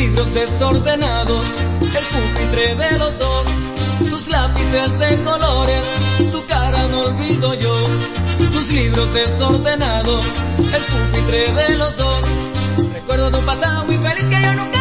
libros desordenados, el pupitre de los dos, tus lápices de colores, tu cara no olvido yo. Tus libros desordenados, el pupitre de los dos, recuerdo de un pasado muy feliz que yo nunca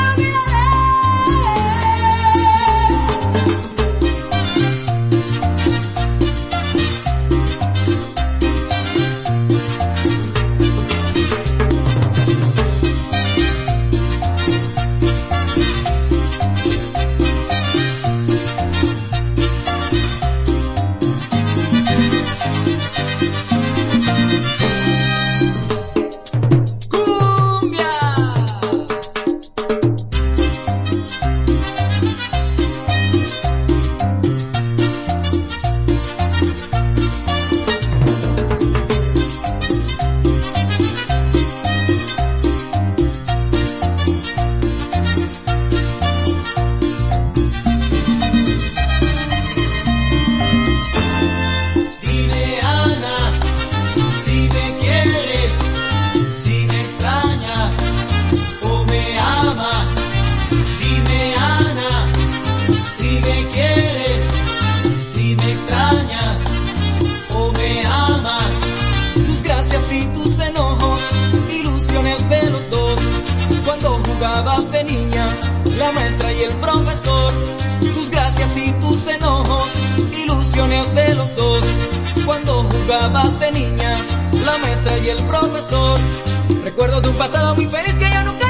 jugabas de niña, la maestra y el profesor, tus gracias y tus enojos, ilusiones de los dos. Cuando jugabas de niña, la maestra y el profesor, recuerdo de un pasado muy feliz que yo nunca